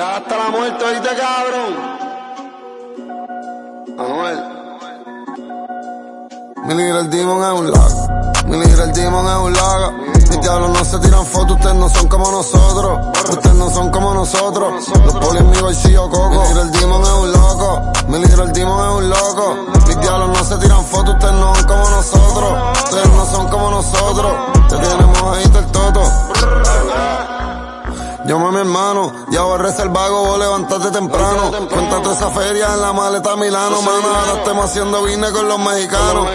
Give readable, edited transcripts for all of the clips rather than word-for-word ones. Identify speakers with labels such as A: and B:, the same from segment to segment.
A: Real hasta la muerte, ¿oíste, cabrón? Anuel.
B: Mi Lil el Demon es un lago. Mi Lil el Demon es un lago. Mis diablos no se tiran fotos, ustedes no son como nosotros. Ustedes no son como nosotros. Los polis en mi bolsillo coco. Mi Lil el Demon es un loco. Mi Lil el Demon es un loco. Mis diablos no se tiran fotos, ustedes no son como nosotros. Ustedes no son como nosotros. Te tenemos ahí del toto. Llama a mi hermano, ya borré el vago, vos levántate temprano. Cuéntate esa feria en la maleta Milano, mano. Ahora estamos haciendo business con los mexicanos.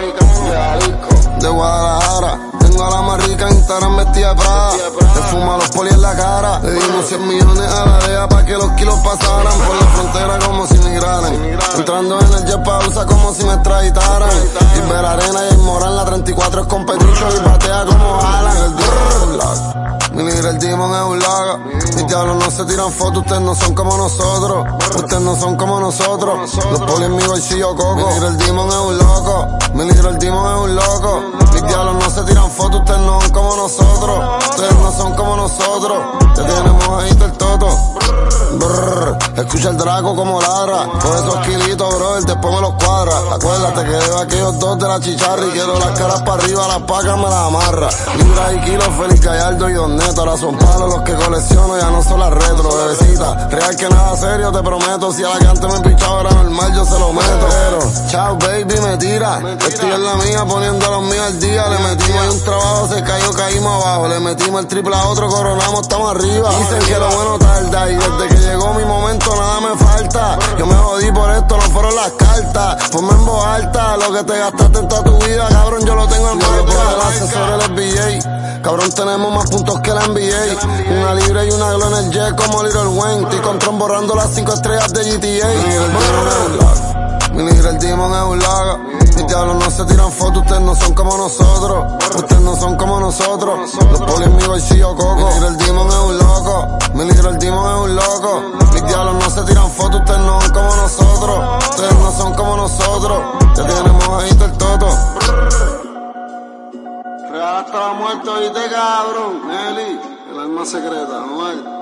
B: De Guadalajara, tengo a la más rica en Instagram vestida de Prada. Te fuma los polis en la cara. Le dimos 100 millones a la DEA pa' que los kilos pasaran por la frontera como si migraran. Entrando en el jet pa' usar como si me extraditaran. Y ver arena y el Morán, la 34 es con Petricho y patea como Alan. Mi Lil el Demon es un lago. Mis diablos no se tiran fotos, ustedes no son como nosotros. Ustedes no son como nosotros. Los polis en mi bolsillo coco. Mi Lil el Demon es un loco. Mi Lil el Demon es un loco. Mis diablos no se tiran fotos, ustedes no son como nosotros. Ustedes no son como nosotros. Te tenemos ahí del toto. Brrr, escucha el Draco como ladra. Con esos kilitos, brother, después me los cuadra. Acuérdate que de aquellos dos de la chicharra y quiero las caras para arriba, las pacas me las amarra. Libras y kilos, Félix Gallardo y Don Neto. Ahora son palos los que colecciono, ya no son las retro, bebecita. Real que nada serio, te prometo. Si a la que antes me pichaba era normal, yo se lo meto. Pero, chao baby, me tira. Estoy en la mía, poniendo a los míos al día. Le metimos en un trabajo, se cayó, caímos abajo. Le metimos el triple a otro, coronamos, estamos arriba. Dicen que lo bueno tarda y desde que llegó mi momento nada me falta. Yo me jodí por esto, no fueron las cartas. Ponme en voz alta, lo que te gastaste en toda tu vida, cabrón, yo lo tengo en marca. El asesor el FBA, cabrón, tenemos más puntos que la NBA. Una libre y una glow en el jet como Little Wayne. Estoy con Tron borrando las 5 estrellas de GTA. Mi Lil el Demon es un lago. Mis diablos no se tiran fotos, ustedes no son como nosotros. Ustedes no son como nosotros. Los polis en mi bolsillo coco. Mi Lil el Demon es un loco. Mi Lil el Demon es un loco. Mis diablos no se tiran fotos, ustedes no son como nosotros. Ustedes no son como nosotros. Te tenemos ahí del toto.
A: Real hasta la muerte, ¿oíste, cabrón? Eli, el alma secreta, Anuel.